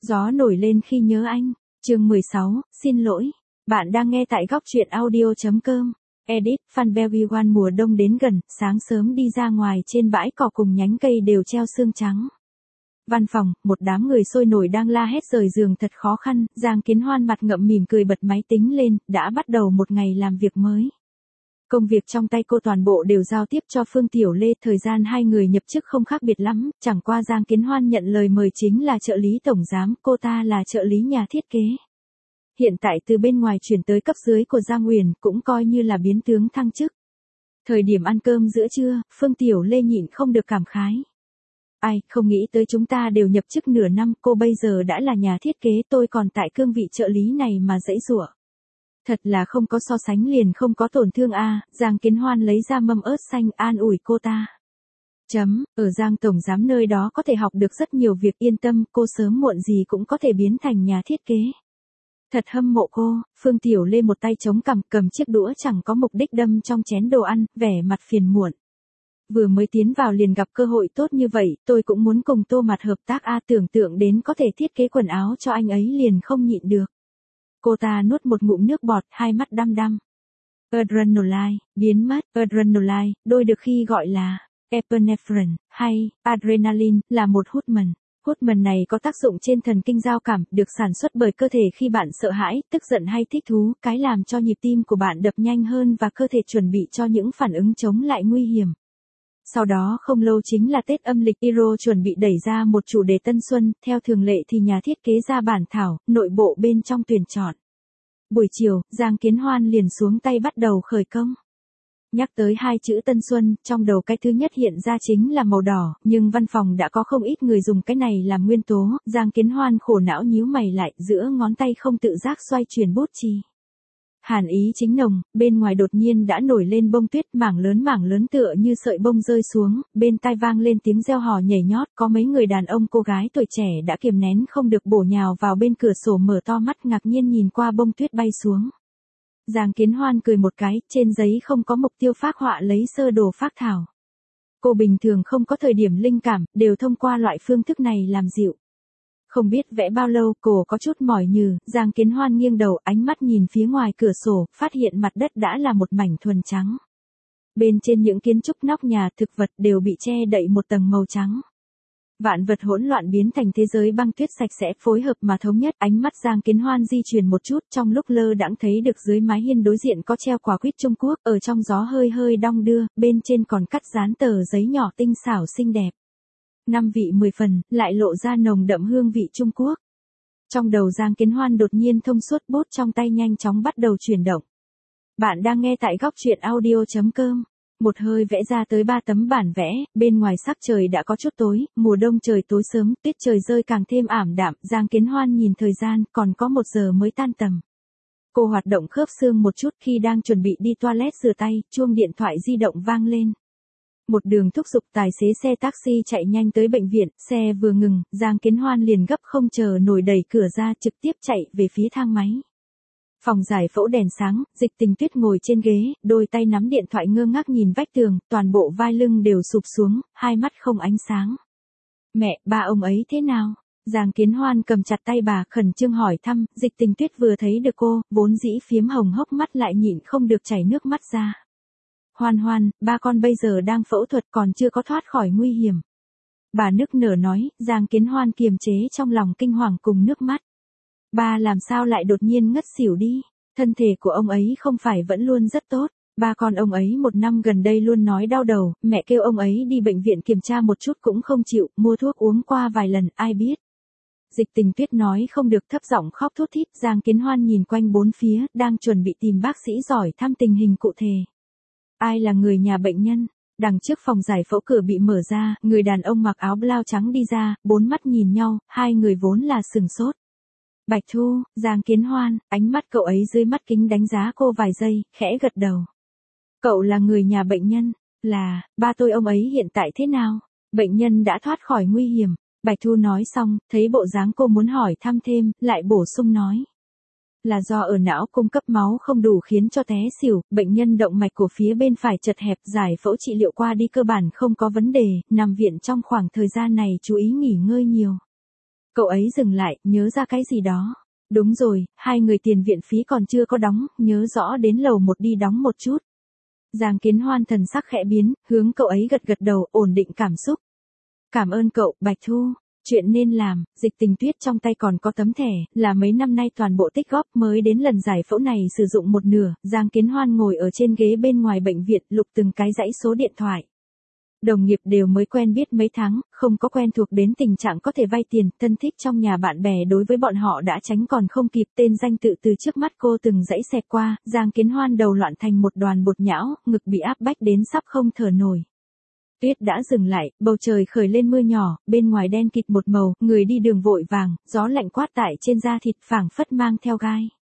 Gió nổi lên khi nhớ anh. Chương 16, xin lỗi. Bạn đang nghe tại góc truyện audio.com. Edit, Phan Belgian mùa đông đến gần, sáng sớm đi ra ngoài trên bãi cỏ cùng nhánh cây đều treo sương trắng. Văn phòng, một đám người sôi nổi đang la hét rời giường thật khó khăn, Giang Kiến Hoan mặt ngậm mỉm cười bật máy tính lên, đã bắt đầu một ngày làm việc mới. Công việc trong tay cô toàn bộ đều giao tiếp cho Phương Tiểu Lê, thời gian hai người nhập chức không khác biệt lắm, chẳng qua Giang Kiến Hoan nhận lời mời chính là trợ lý tổng giám, cô ta là trợ lý nhà thiết kế. Hiện tại từ bên ngoài chuyển tới cấp dưới của Giang Uyển cũng coi như là biến tướng thăng chức. Thời điểm ăn cơm giữa trưa, Phương Tiểu Lê nhịn không được cảm khái. Ai, không nghĩ tới chúng ta đều nhập chức nửa năm, cô bây giờ đã là nhà thiết kế, tôi còn tại cương vị trợ lý này mà giãy giụa. Thật là không có so sánh liền không có tổn thương a. Giang Kiến Hoan lấy ra mâm ớt xanh an ủi cô ta. Ở Giang tổng giám nơi đó có thể học được rất nhiều việc, yên tâm, cô sớm muộn gì cũng có thể biến thành nhà thiết kế. Thật hâm mộ cô. Phương Tiểu Lê một tay chống cằm, cầm chiếc đũa chẳng có mục đích đâm trong chén đồ ăn, vẻ mặt phiền muộn. Vừa mới tiến vào liền gặp cơ hội tốt như vậy, tôi cũng muốn cùng Tô Mặt hợp tác a, tưởng tượng đến có thể thiết kế quần áo cho anh ấy liền không nhịn được. Cô ta nuốt một ngụm nước bọt, hai mắt đăm đăm. Adrenaline, biến mất. Adrenaline, đôi được khi gọi là epinephrine, hay adrenaline, là một hormone. Hormone này có tác dụng trên thần kinh giao cảm, được sản xuất bởi cơ thể khi bạn sợ hãi, tức giận hay thích thú, cái làm cho nhịp tim của bạn đập nhanh hơn và cơ thể chuẩn bị cho những phản ứng chống lại nguy hiểm. Sau đó không lâu chính là Tết âm lịch, Iro chuẩn bị đẩy ra một chủ đề tân xuân, theo thường lệ thì nhà thiết kế ra bản thảo, nội bộ bên trong tuyển chọn. Buổi chiều, Giang Kiến Hoan liền xuống tay bắt đầu khởi công. Nhắc tới hai chữ tân xuân, trong đầu cái thứ nhất hiện ra chính là màu đỏ, nhưng văn phòng đã có không ít người dùng cái này làm nguyên tố, Giang Kiến Hoan khổ não nhíu mày lại, giữa ngón tay không tự giác xoay chuyển bút chì. Hàn ý chính nồng, bên ngoài đột nhiên đã nổi lên bông tuyết, mảng lớn tựa như sợi bông rơi xuống, bên tai vang lên tiếng reo hò nhảy nhót, có mấy người đàn ông cô gái tuổi trẻ đã kiềm nén không được bổ nhào vào bên cửa sổ, mở to mắt ngạc nhiên nhìn qua bông tuyết bay xuống. Giang Kiến Hoan cười một cái, trên giấy không có mục tiêu phác họa lấy sơ đồ phác thảo. Cô bình thường không có thời điểm linh cảm, đều thông qua loại phương thức này làm dịu. Không biết vẽ bao lâu, cổ có chút mỏi nhừ, Giang Kiến Hoan nghiêng đầu, ánh mắt nhìn phía ngoài cửa sổ, phát hiện mặt đất đã là một mảnh thuần trắng. Bên trên những kiến trúc nóc nhà, thực vật đều bị che đậy một tầng màu trắng. Vạn vật hỗn loạn biến thành thế giới băng tuyết sạch sẽ, phối hợp mà thống nhất. Ánh mắt Giang Kiến Hoan di chuyển một chút, trong lúc lơ đãng thấy được dưới mái hiên đối diện có treo quả quýt Trung Quốc, ở trong gió hơi hơi đong đưa, bên trên còn cắt dán tờ giấy nhỏ tinh xảo xinh đẹp. 5 vị 10 phần, lại lộ ra nồng đậm hương vị Trung Quốc. Trong đầu Giang Kiến Hoan đột nhiên thông suốt, bút trong tay nhanh chóng bắt đầu chuyển động. Bạn đang nghe tại góc truyện audio.com. Một hơi vẽ ra tới 3 tấm bản vẽ, bên ngoài sắc trời đã có chút tối, mùa đông trời tối sớm, tuyết trời rơi càng thêm ảm đạm, Giang Kiến Hoan nhìn thời gian, còn có 1 giờ mới tan tầm. Cô hoạt động khớp xương một chút, khi đang chuẩn bị đi toilet rửa tay, chuông điện thoại di động vang lên. Một đường thúc giục tài xế xe taxi chạy nhanh tới bệnh viện, xe vừa ngừng, Giang Kiến Hoan liền gấp không chờ nổi đẩy cửa ra, trực tiếp chạy về phía thang máy. Phòng giải phẫu đèn sáng, Dịch Tình Tuyết ngồi trên ghế, đôi tay nắm điện thoại ngơ ngác nhìn vách tường, toàn bộ vai lưng đều sụp xuống, hai mắt không ánh sáng. Mẹ, ba ông ấy thế nào? Giang Kiến Hoan cầm chặt tay bà, khẩn trương hỏi thăm. Dịch Tình Tuyết vừa thấy được cô, vốn dĩ phiếm hồng hốc mắt lại nhịn không được chảy nước mắt ra. Hoan Hoan, ba con bây giờ đang phẫu thuật, còn chưa có thoát khỏi nguy hiểm. Bà nức nở nói. Giang Kiến Hoan kiềm chế trong lòng kinh hoàng cùng nước mắt. Ba làm sao lại đột nhiên ngất xỉu đi? Thân thể của ông ấy không phải vẫn luôn rất tốt. Ba con ông ấy 1 năm gần đây luôn nói đau đầu, mẹ kêu ông ấy đi bệnh viện kiểm tra một chút cũng không chịu, mua thuốc uống qua vài lần, ai biết. Dịch Tình Tuyết nói không được, thấp giọng khóc thút thít. Giang Kiến Hoan nhìn quanh bốn phía, đang chuẩn bị tìm bác sĩ giỏi thăm tình hình cụ thể. Ai là người nhà bệnh nhân? Đằng trước phòng giải phẫu cửa bị mở ra, người đàn ông mặc áo blau trắng đi ra, 4 mắt nhìn nhau, hai người vốn là sừng sốt. Bạch Thu, Giang Kiến Hoan, ánh mắt cậu ấy dưới mắt kính đánh giá cô vài giây, khẽ gật đầu. Cậu là người nhà bệnh nhân? Là, ba tôi ông ấy hiện tại thế nào? Bệnh nhân đã thoát khỏi nguy hiểm. Bạch Thu nói xong, thấy bộ dáng cô muốn hỏi thăm thêm, lại bổ sung nói. Là do ở não cung cấp máu không đủ khiến cho té xỉu, bệnh nhân động mạch của phía bên phải chật hẹp, giải phẫu trị liệu qua đi cơ bản không có vấn đề, nằm viện trong khoảng thời gian này chú ý nghỉ ngơi nhiều. Cậu ấy dừng lại, nhớ ra cái gì đó. Đúng rồi, hai người tiền viện phí còn chưa có đóng, nhớ rõ đến lầu 1 đi đóng một chút. Giang Kiến Hoan thần sắc khẽ biến, hướng cậu ấy gật gật đầu, ổn định cảm xúc. Cảm ơn cậu, Bạch Thu. Chuyện nên làm, Dịch Tình Tuyết trong tay còn có tấm thẻ, là mấy năm nay toàn bộ tích góp mới đến lần giải phẫu này sử dụng một nửa. Giang Kiến Hoan ngồi ở trên ghế bên ngoài bệnh viện lục từng cái dãy số điện thoại. Đồng nghiệp đều mới quen biết mấy tháng, không có quen thuộc đến tình trạng có thể vay tiền, thân thích trong nhà bạn bè đối với bọn họ đã tránh còn không kịp, tên danh tự từ trước mắt cô từng dãy xẹt qua, Giang Kiến Hoan đầu loạn thành một đoàn bột nhão, ngực bị áp bách đến sắp không thở nổi. Tuyết đã dừng lại, bầu trời khởi lên mưa nhỏ, bên ngoài đen kịt một màu, người đi đường vội vàng, gió lạnh quát tại trên da thịt phảng phất mang theo gai.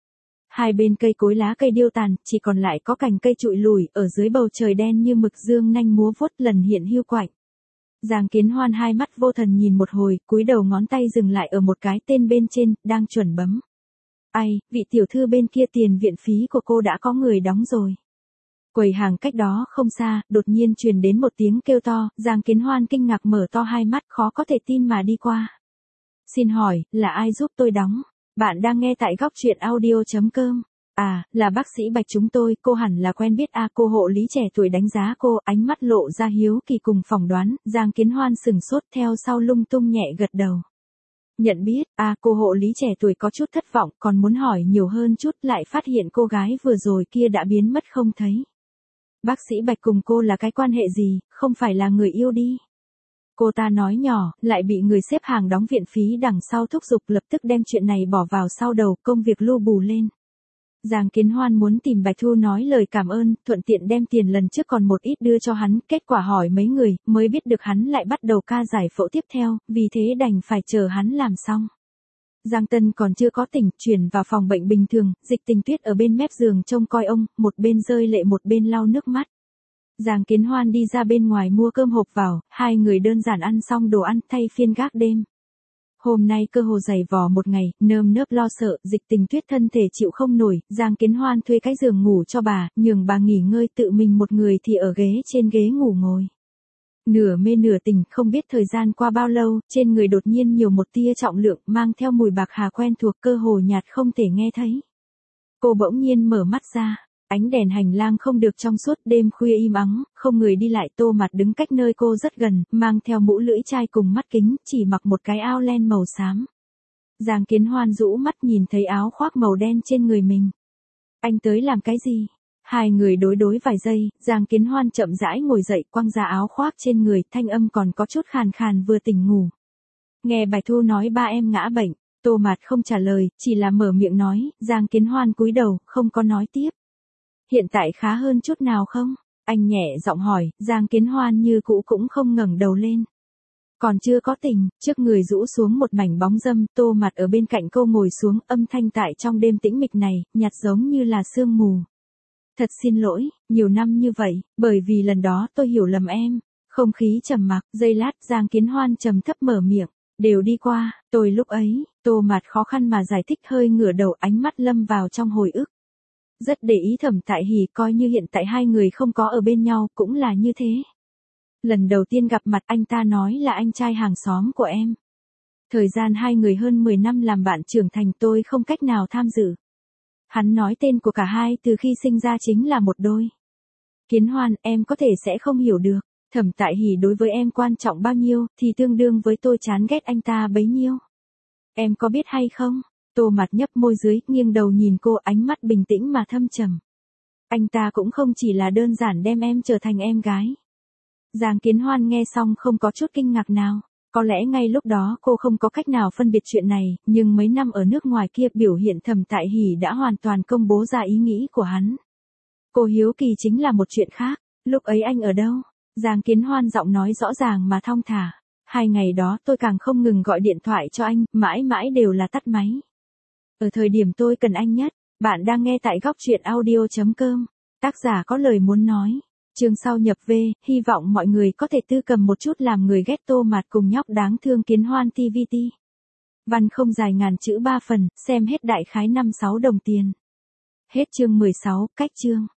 Hai bên cây cối lá cây điêu tàn, chỉ còn lại có cành cây trụi lùi, ở dưới bầu trời đen như mực dương nanh múa vuốt lần hiện hưu quạnh. Giang Kiến Hoan hai mắt vô thần nhìn một hồi, cúi đầu ngón tay dừng lại ở một cái tên bên trên, đang chuẩn bấm. Ai, vị tiểu thư bên kia tiền viện phí của cô đã có người đóng rồi. Quầy hàng cách đó không xa, đột nhiên truyền đến một tiếng kêu to, Giang Kiến Hoan kinh ngạc mở to hai mắt khó có thể tin mà đi qua. Xin hỏi, là ai giúp tôi đóng? Bạn đang nghe tại góc truyện audio.com. À, là bác sĩ Bạch chúng tôi, cô hẳn là quen biết cô hộ lý trẻ tuổi đánh giá cô, ánh mắt lộ ra hiếu kỳ cùng phỏng đoán, Giang Kiến Hoan sừng sốt theo sau lung tung nhẹ gật đầu. Nhận biết, cô hộ lý trẻ tuổi có chút thất vọng, còn muốn hỏi nhiều hơn chút, lại phát hiện cô gái vừa rồi kia đã biến mất không thấy. Bác sĩ Bạch cùng cô là cái quan hệ gì, không phải là người yêu đi. Cô ta nói nhỏ, lại bị người xếp hàng đóng viện phí đằng sau thúc giục lập tức đem chuyện này bỏ vào sau đầu, công việc lu bù lên. Giang Kiến Hoan muốn tìm Bạch Thu nói lời cảm ơn, thuận tiện đem tiền lần trước còn một ít đưa cho hắn, kết quả hỏi mấy người, mới biết được hắn lại bắt đầu ca giải phẫu tiếp theo, vì thế đành phải chờ hắn làm xong. Giang Tân còn chưa có tỉnh, chuyển vào phòng bệnh bình thường, Dịch Tình Tuyết ở bên mép giường trông coi ông, một bên rơi lệ một bên lau nước mắt. Giang Kiến Hoan đi ra bên ngoài mua cơm hộp vào, hai người đơn giản ăn xong đồ ăn thay phiên gác đêm. Hôm nay cơ hồ dày vò một ngày, nơm nớp lo sợ, Dịch Tình Tuyết thân thể chịu không nổi, Giang Kiến Hoan thuê cái giường ngủ cho bà, nhường bà nghỉ ngơi tự mình một người thì ở trên ghế ngủ ngồi. Nửa mê nửa tỉnh, không biết thời gian qua bao lâu, trên người đột nhiên nhiều một tia trọng lượng, mang theo mùi bạc hà quen thuộc cơ hồ nhạt không thể nghe thấy. Cô bỗng nhiên mở mắt ra. Ánh đèn hành lang không được trong suốt, đêm khuya im ắng, không người đi lại, Tô Mạt đứng cách nơi cô rất gần, mang theo mũ lưỡi chai cùng mắt kính, chỉ mặc một cái áo len màu xám. Giang Kiến Hoan rũ mắt nhìn thấy áo khoác màu đen trên người mình. Anh tới làm cái gì? Hai người đối vài giây, Giang Kiến Hoan chậm rãi ngồi dậy, quăng ra áo khoác trên người, thanh âm còn có chút khàn khàn vừa tỉnh ngủ. Nghe Bạch Thu nói ba em ngã bệnh, Tô Mạt không trả lời, chỉ là mở miệng nói, Giang Kiến Hoan cúi đầu, không có nói tiếp. Hiện tại khá hơn chút nào không? Anh nhẹ giọng hỏi, Giang Kiến Hoan như cũ cũng không ngẩng đầu lên. Còn chưa có tỉnh, trước người rũ xuống một mảnh bóng râm, Tô Mạt ở bên cạnh cô ngồi xuống, âm thanh tại trong đêm tĩnh mịch này, nhạt giống như là sương mù. Thật xin lỗi, nhiều năm như vậy, bởi vì lần đó tôi hiểu lầm em. Không khí trầm mặc, giây lát Giang Kiến Hoan trầm thấp mở miệng, đều đi qua, tôi lúc ấy, Tô Mạt khó khăn mà giải thích hơi ngửa đầu ánh mắt lâm vào trong hồi ức. Rất để ý Thẩm Tại Hỉ coi như hiện tại hai người không có ở bên nhau cũng là như thế. Lần đầu tiên gặp mặt anh ta nói là anh trai hàng xóm của em. Thời gian hai người hơn 10 năm làm bạn trưởng thành tôi không cách nào tham dự. Hắn nói tên của cả hai từ khi sinh ra chính là một đôi. Kiến Hoan, em có thể sẽ không hiểu được, Thẩm Tại Hỉ đối với em quan trọng bao nhiêu thì tương đương với tôi chán ghét anh ta bấy nhiêu. Em có biết hay không? Tô Mạt nhấp môi dưới, nghiêng đầu nhìn cô, ánh mắt bình tĩnh mà thâm trầm. Anh ta cũng không chỉ là đơn giản đem em trở thành em gái. Giang Kiến Hoan nghe xong không có chút kinh ngạc nào. Có lẽ ngay lúc đó cô không có cách nào phân biệt chuyện này, nhưng mấy năm ở nước ngoài kia biểu hiện Thẩm Tại Hỉ đã hoàn toàn công bố ra ý nghĩ của hắn. Cô hiếu kỳ chính là một chuyện khác. Lúc ấy anh ở đâu? Giang Kiến Hoan giọng nói rõ ràng mà thong thả. 2 ngày đó tôi càng không ngừng gọi điện thoại cho anh, mãi mãi đều là tắt máy. Ở thời điểm tôi cần anh nhất, bạn đang nghe tại góc truyện audio.com. Tác giả có lời muốn nói. Chương sau nhập V, hy vọng mọi người có thể tư cầm một chút làm người ghét Tô Mạt cùng nhóc đáng thương Kiến Hoan TVT. Văn không dài ngàn chữ 3 phần, xem hết đại khái 5-6 đồng tiền. Hết chương 16, cách chương.